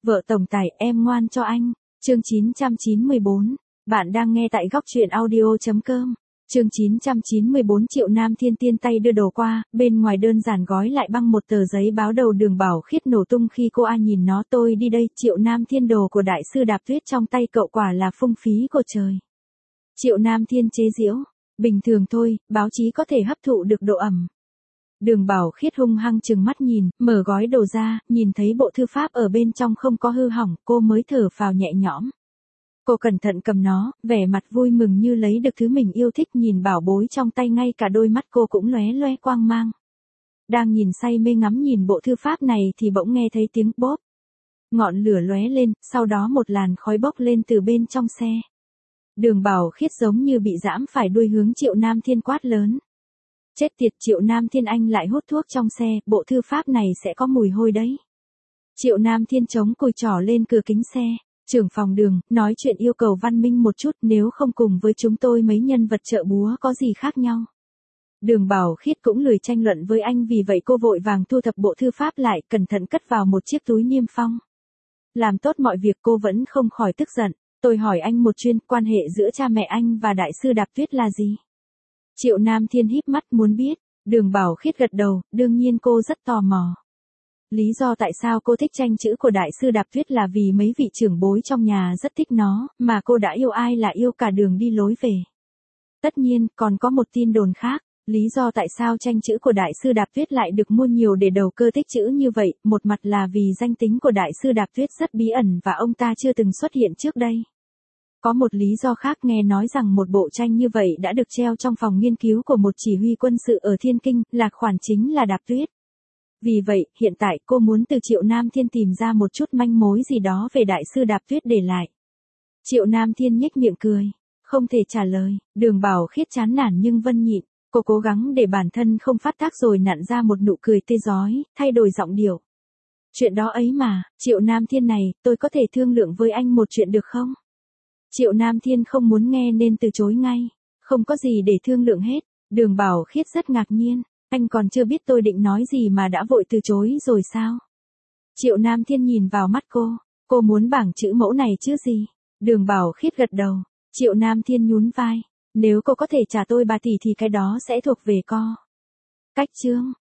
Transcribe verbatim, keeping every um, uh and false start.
Vợ tổng tài, em ngoan cho anh. Chương chín trăm chín mươi bốn. Bạn đang nghe tại góc truyện audio chấm com. Chương chín trăm chín mươi bốn. Triệu Nam Thiên tiên tay đưa đồ qua, bên ngoài đơn giản gói lại băng một tờ giấy báo đầu Đường Bảo Khiết nổ tung khi cô A nhìn nó. Tôi đi đây. Triệu Nam Thiên, đồ của đại sư Đạp Tuyết trong tay cậu quả là phung phí của trời. Triệu Nam Thiên chế giễu. Bình thường thôi, báo chí có thể hấp thụ được độ ẩm. Đường Bảo Khiết hung hăng trừng mắt nhìn, mở gói đồ ra, nhìn thấy bộ thư pháp ở bên trong không có hư hỏng, cô mới thở phào nhẹ nhõm. Cô cẩn thận cầm nó, vẻ mặt vui mừng như lấy được thứ mình yêu thích, nhìn bảo bối trong tay, ngay cả đôi mắt cô cũng lóe loe quang mang. Đang nhìn say mê ngắm nhìn bộ thư pháp này thì bỗng nghe thấy tiếng bốp. Ngọn lửa lóe lên, sau đó một làn khói bốc lên từ bên trong xe. Đường Bảo Khiết giống như bị giãm phải đuôi, hướng Triệu Nam Thiên quát lớn. Chết tiệt, Triệu Nam Thiên, anh lại hút thuốc trong xe, bộ thư pháp này sẽ có mùi hôi đấy. Triệu Nam Thiên chống cùi trỏ lên cửa kính xe. Trưởng phòng Đường, nói chuyện yêu cầu văn minh một chút, nếu không cùng với chúng tôi mấy nhân vật chợ búa có gì khác nhau. Đường Bảo Khiết cũng lười tranh luận với anh, vì vậy cô vội vàng thu thập bộ thư pháp lại, cẩn thận cất vào một chiếc túi niêm phong. Làm tốt mọi việc cô vẫn không khỏi tức giận. Tôi hỏi anh một chuyện, quan hệ giữa cha mẹ anh và đại sư Đạp Tuyết là gì? Triệu Nam Thiên híp mắt muốn biết. Đường Bảo Khiết gật đầu, đương nhiên cô rất tò mò. Lý do tại sao cô thích tranh chữ của đại sư Đạp Tuyết là vì mấy vị trưởng bối trong nhà rất thích nó, mà cô đã yêu ai là yêu cả đường đi lối về. Tất nhiên, còn có một tin đồn khác. Lý do tại sao tranh chữ của đại sư Đạp Tuyết lại được mua nhiều để đầu cơ tích chữ như vậy, một mặt là vì danh tính của đại sư Đạp Tuyết rất bí ẩn và ông ta chưa từng xuất hiện trước đây. Có một lý do khác, nghe nói rằng một bộ tranh như vậy đã được treo trong phòng nghiên cứu của một chỉ huy quân sự ở Thiên Kinh, lạc khoản chính là Đạp Tuyết. Vì vậy, hiện tại cô muốn từ Triệu Nam Thiên tìm ra một chút manh mối gì đó về đại sư Đạp Tuyết để lại. Triệu Nam Thiên nhếch miệng cười, không thể trả lời. Đường Bảo Khiết chán nản nhưng vân nhịn, cô cố gắng để bản thân không phát tác rồi nặn ra một nụ cười tươi rói, thay đổi giọng điệu. Chuyện đó ấy mà, Triệu Nam Thiên này, tôi có thể thương lượng với anh một chuyện được không? Triệu Nam Thiên không muốn nghe nên từ chối ngay. Không có gì để thương lượng hết. Đường Bảo Khiết rất ngạc nhiên. Anh còn chưa biết tôi định nói gì mà đã vội từ chối rồi sao? Triệu Nam Thiên nhìn vào mắt cô. Cô muốn bảng chữ mẫu này chứ gì? Đường Bảo Khiết gật đầu. Triệu Nam Thiên nhún vai. Nếu cô có thể trả tôi ba tỷ thì cái đó sẽ thuộc về cô. Cách chương.